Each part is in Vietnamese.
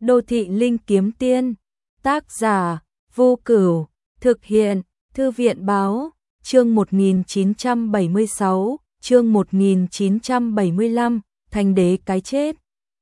Đô thị linh kiếm tiên, tác giả, Vô Cửu, thực hiện, Thư viện báo, chương 1976, chương 1975, Thanh đế cái chết.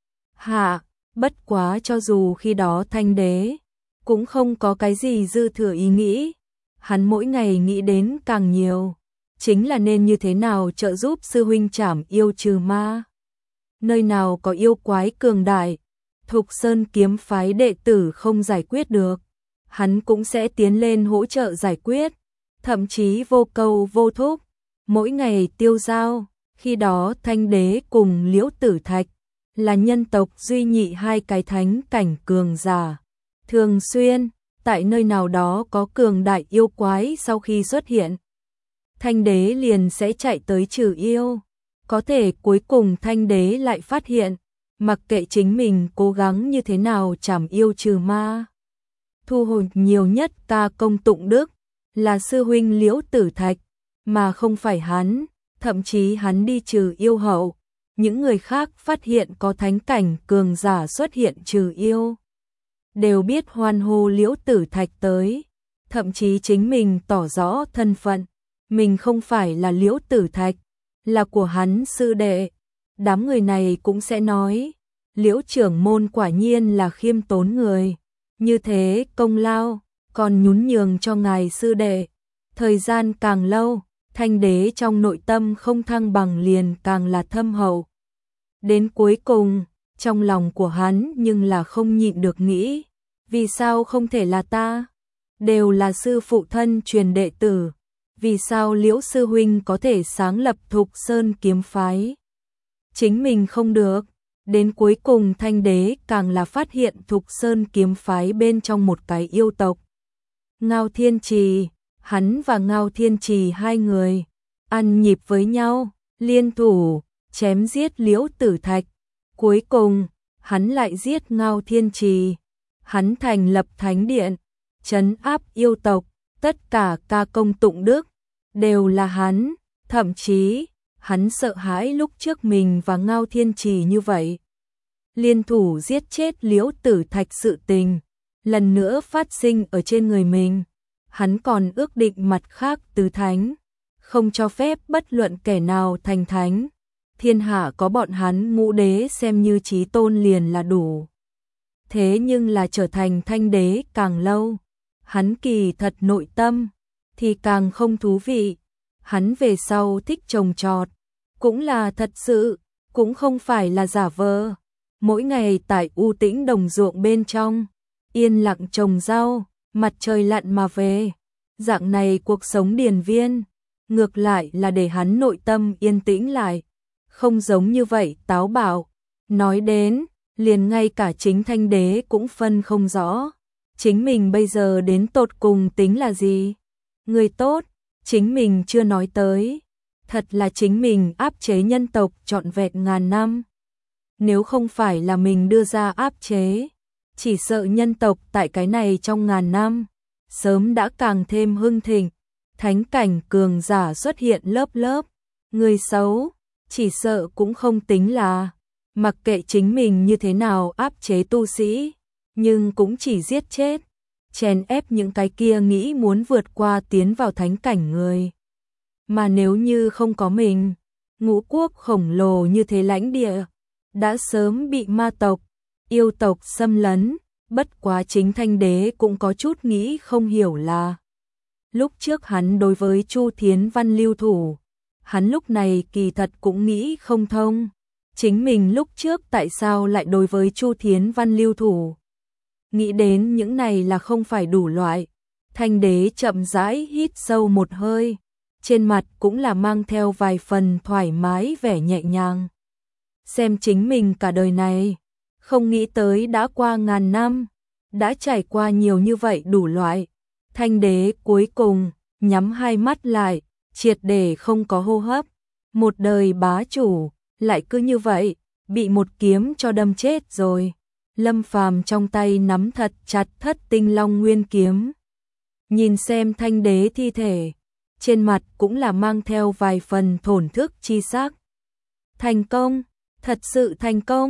Hạ, bất quá cho dù khi đó Thanh đế cũng không có cái gì dư thừa ý nghĩ, hắn mỗi ngày nghĩ đến càng nhiều, chính là nên như thế nào trợ giúp sư huynh trảm yêu trừ ma. Nơi nào có yêu quái cường đại, Thục Sơn kiếm phái đệ tử không giải quyết được, hắn cũng sẽ tiến lên hỗ trợ giải quyết, thậm chí vô câu vô thúc, mỗi ngày tiêu dao. Khi đó Thanh đế cùng Liễu Tử Thạch là nhân tộc duy nhị hai cái thánh cảnh cường giả. Thường xuyên, tại nơi nào đó có cường đại yêu quái sau khi xuất hiện, Thanh đế liền sẽ chạy tới trừ yêu. Có thể cuối cùng Thanh đế lại phát hiện, mặc kệ chính mình cố gắng như thế nào trảm yêu trừ ma, thu hồi nhiều nhất ca công tụng đức là sư huynh Liễu Tử Thạch, mà không phải hắn. Thậm chí hắn đi trừ yêu hậu, những người khác phát hiện có thánh cảnh cường giả xuất hiện trừ yêu, đều biết hoan hô Liễu Tử Thạch tới, thậm chí chính mình tỏ rõ thân phận, mình không phải là Liễu Tử Thạch, là của hắn sư đệ. Đám người này cũng sẽ nói, Liễu trưởng môn quả nhiên là khiêm tốn người, như thế công lao còn nhún nhường cho ngài sư đệ. Thời gian càng lâu, Thanh đế trong nội tâm không thăng bằng liền càng là thâm hậu. Đến cuối cùng, trong lòng của hắn nhưng là không nhịn được nghĩ, vì sao không thể là ta? Đều là sư phụ thân truyền đệ tử, vì sao Liễu sư huynh có thể sáng lập Thục Sơn kiếm phái? Chính mình không được. Đến cuối cùng Thanh đế càng là phát hiện Thục Sơn kiếm phái bên trong một cái yêu tộc, Ngao Thiên Trì. Hắn và Ngao Thiên Trì hai người ăn nhịp với nhau, liên thủ chém giết Liễu Tử Thạch. Cuối cùng, hắn lại giết Ngao Thiên Trì. Hắn thành lập thánh điện, trấn áp yêu tộc, tất cả ca công tụng đức đều là hắn, thậm chí hắn sợ hãi lúc trước mình và Ngao Thiên Trì như vậy, liên thủ giết chết Liễu Tử Thạch sự tình lần nữa phát sinh ở trên người mình. Hắn còn ước định mặt khác tứ thánh, không cho phép bất luận kẻ nào thành thánh. Thiên hạ có bọn hắn ngũ đế xem như chí tôn liền là đủ. Thế nhưng là trở thành Thanh đế càng lâu, hắn kỳ thật nội tâm thì càng không thú vị. Hắn về sau thích trồng trọt, cũng là thật sự, cũng không phải là giả vờ. Mỗi ngày tại u tĩnh đồng ruộng bên trong, yên lặng trồng rau, mặt trời lặn mà về. Dạng này cuộc sống điền viên, ngược lại là để hắn nội tâm yên tĩnh lại, không giống như vậy táo bạo. Nói đến, liền ngay cả chính Thanh đế cũng phân không rõ, chính mình bây giờ đến tột cùng tính là gì. Người tốt, chính mình chưa nói tới, thật là chính mình áp chế nhân tộc trọn vẹn ngàn năm. Nếu không phải là mình đưa ra áp chế, chỉ sợ nhân tộc tại cái này trong ngàn năm sớm đã càng thêm hưng thịnh, thánh cảnh cường giả xuất hiện lớp lớp. Người xấu chỉ sợ cũng không tính là, mặc kệ chính mình như thế nào áp chế tu sĩ, nhưng cũng chỉ giết chết, chèn ép những cái kia nghĩ muốn vượt qua tiến vào thánh cảnh người. Mà nếu như không có mình, ngũ quốc khổng lồ như thế lãnh địa đã sớm bị ma tộc, yêu tộc xâm lấn. Bất quá chính Thanh đế cũng có chút nghĩ không hiểu là, lúc trước hắn đối với Chu Thiến Văn lưu thủ, hắn lúc này kỳ thật cũng nghĩ không thông, chính mình lúc trước tại sao lại đối với Chu Thiến Văn lưu thủ. Nghĩ đến những này là không phải đủ loại, Thanh đế chậm rãi hít sâu một hơi, trên mặt cũng là mang theo vài phần thoải mái vẻ nhẹ nhàng. Xem chính mình cả đời này, không nghĩ tới đã qua ngàn năm, đã trải qua nhiều như vậy đủ loại. Thanh đế cuối cùng nhắm hai mắt lại, triệt để không có hô hấp. Một đời bá chủ lại cứ như vậy bị một kiếm cho đâm chết rồi. Lâm Phàm trong tay nắm thật chặt Thất Tinh Long Nguyên kiếm, nhìn xem Thanh đế thi thể, trên mặt cũng là mang theo vài phần thổn thức chi sắc. Thành công, thật sự thành công.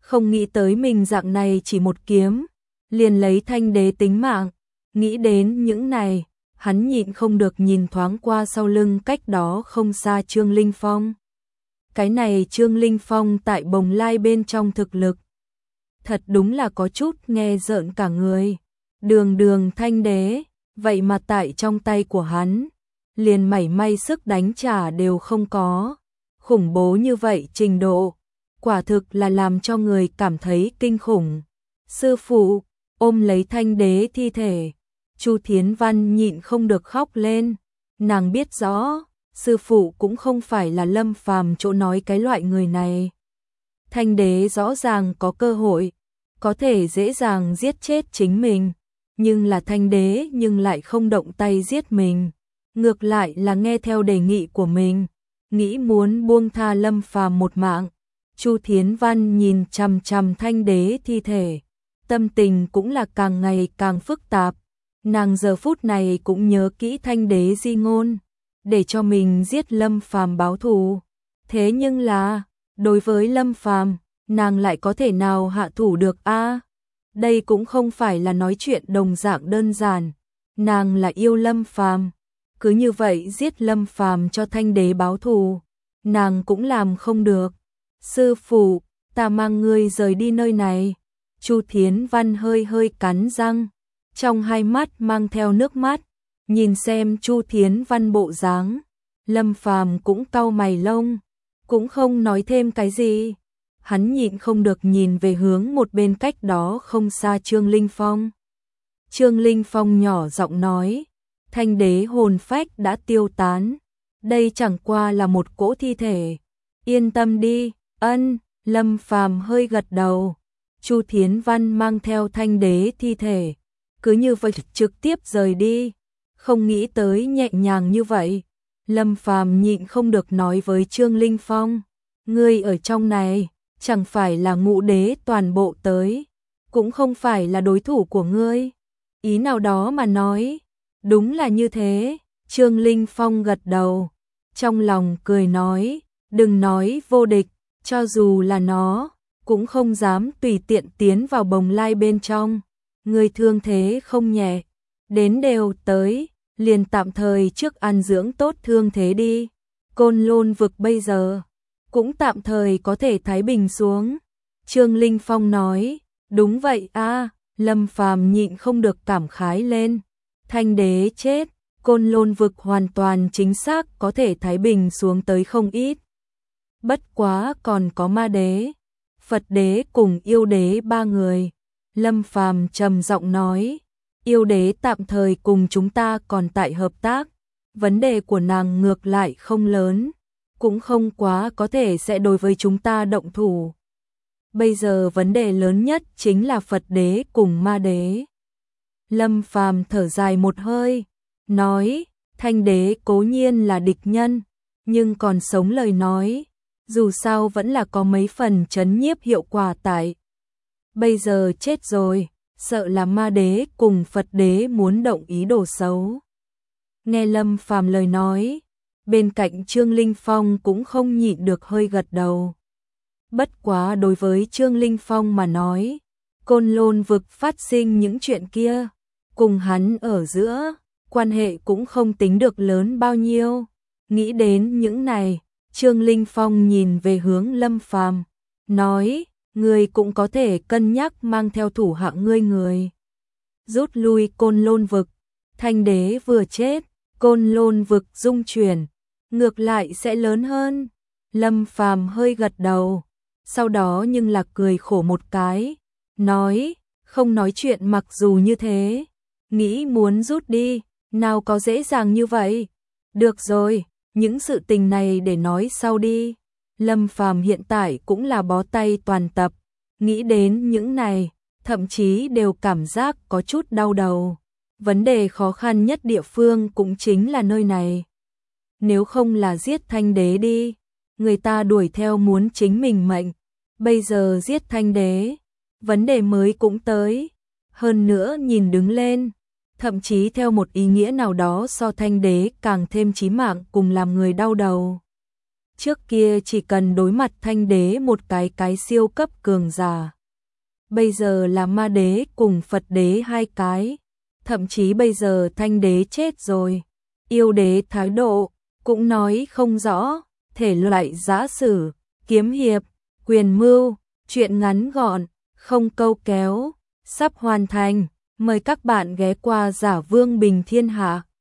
Không nghĩ tới mình dạng này chỉ một kiếm, liền lấy Thanh đế tính mạng. Nghĩ đến những này, hắn nhịn không được nhìn thoáng qua sau lưng cách đó không xa Trương Linh Phong. Cái này Trương Linh Phong tại Bồng Lai bên trong thực lực, thật đúng là có chút nghe rợn cả người. Đường Thanh đế, vậy mà tại trong tay của hắn, liền mảy may sức đánh trả đều không có. Khủng bố như vậy trình độ, quả thực là làm cho người cảm thấy kinh khủng. Sư phụ, ôm lấy Thanh đế thi thể, Chu Thiến Văn nhịn không được khóc lên. Nàng biết rõ, sư phụ cũng không phải là Lâm Phàm chỗ nói cái loại người này. Thanh đế rõ ràng có cơ hội, có thể dễ dàng giết chết chính mình, nhưng là Thanh đế nhưng lại không động tay giết mình, ngược lại là nghe theo đề nghị của mình, nghĩ muốn buông tha Lâm Phàm một mạng. Chu Thiến Văn nhìn chằm chằm Thanh đế thi thể, tâm tình cũng là càng ngày càng phức tạp. Nàng giờ phút này cũng nhớ kỹ Thanh đế di ngôn, để cho mình giết Lâm Phàm báo thù. Thế nhưng là, đối với Lâm Phàm, nàng lại có thể nào hạ thủ được a? Đây cũng không phải là nói chuyện đồng dạng đơn giản. Nàng là yêu Lâm Phàm, cứ như vậy giết Lâm Phàm cho Thanh đế báo thù, nàng cũng làm không được. Sư phụ, ta mang ngươi rời đi nơi này. Chu Thiến Văn hơi cắn răng, trong hai mắt mang theo nước mắt, nhìn xem Chu Thiến Văn bộ dáng, Lâm Phàm cũng cau mày lông, cũng không nói thêm cái gì. Hắn nhịn không được nhìn về hướng một bên cách đó không xa Trương Linh Phong. Trương Linh Phong nhỏ giọng nói, Thanh đế hồn phách đã tiêu tán, đây chẳng qua là một cỗ thi thể. Yên tâm đi, ân. Lâm Phàm hơi gật đầu. Chu Thiến Văn mang theo Thanh đế thi thể, cứ như vậy trực tiếp rời đi, không nghĩ tới nhẹ nhàng như vậy. Lâm Phàm nhịn không được nói với Trương Linh Phong, ngươi ở trong này, chẳng phải là ngũ đế toàn bộ tới, cũng không phải là đối thủ của ngươi. Ý nào đó mà nói, đúng là như thế. Trương Linh Phong gật đầu, trong lòng cười nói, đừng nói vô địch, cho dù là nó, cũng không dám tùy tiện tiến vào Bồng Lai bên trong. Ngươi thương thế không nhẹ, đến đều tới, liền tạm thời trước ăn dưỡng tốt thương thế đi. Côn Lôn vực bây giờ cũng tạm thời có thể thái bình xuống. Trương Linh Phong nói, đúng vậy a. Lâm Phàm nhịn không được cảm khái lên. Thanh đế chết, Côn Lôn vực hoàn toàn chính xác có thể thái bình xuống tới không ít. Bất quá còn có ma đế, Phật đế cùng yêu đế ba người. Lâm Phàm trầm giọng nói, yêu đế tạm thời cùng chúng ta còn tại hợp tác, vấn đề của nàng ngược lại không lớn, cũng không quá có thể sẽ đối với chúng ta động thủ. Bây giờ vấn đề lớn nhất chính là Phật đế cùng ma đế. Lâm Phàm thở dài một hơi, nói, Thanh đế cố nhiên là địch nhân, nhưng còn sống lời nói, dù sao vẫn là có mấy phần trấn nhiếp hiệu quả tại. Bây giờ chết rồi, sợ là ma đế cùng Phật đế muốn động ý đồ xấu. Nghe Lâm Phàm lời nói, bên cạnh Trương Linh Phong cũng không nhịn được hơi gật đầu. Bất quá đối với Trương Linh Phong mà nói, Côn Lôn vực phát sinh những chuyện kia, cùng hắn ở giữa, quan hệ cũng không tính được lớn bao nhiêu. Nghĩ đến những này, Trương Linh Phong nhìn về hướng Lâm Phàm, nói, ngươi cũng có thể cân nhắc mang theo thủ hạ ngươi người. Rút lui Côn Lôn vực, Thanh đế vừa chết, Côn Lôn vực rung chuyển, ngược lại sẽ lớn hơn. Lâm Phàm hơi gật đầu, sau đó nhưng là cười khổ một cái, nói, không nói chuyện mặc dù như thế, nghĩ muốn rút đi, nào có dễ dàng như vậy. Được rồi, những sự tình này để nói sau đi. Lâm Phàm hiện tại cũng là bó tay toàn tập, nghĩ đến những này, thậm chí đều cảm giác có chút đau đầu. Vấn đề khó khăn nhất địa phương cũng chính là nơi này. Nếu không là giết Thanh đế đi, người ta đuổi theo muốn chính mình mệnh. Bây giờ giết Thanh đế, vấn đề mới cũng tới. Hơn nữa nhìn đứng lên, thậm chí theo một ý nghĩa nào đó so Thanh đế càng thêm chí mạng cùng làm người đau đầu. trước kia chỉ cần đối mặt Thanh đế một cái siêu cấp cường giả. Bây giờ là Ma đế cùng Phật đế hai cái, thậm chí bây giờ Thanh đế chết rồi. Yêu đế thái độ cũng nói không rõ, thể loại giã sử, kiếm hiệp, quyền mưu, chuyện ngắn gọn, không câu kéo, sắp hoàn thành. Mời các bạn ghé qua Giả Vương Bình Thiên Hạ.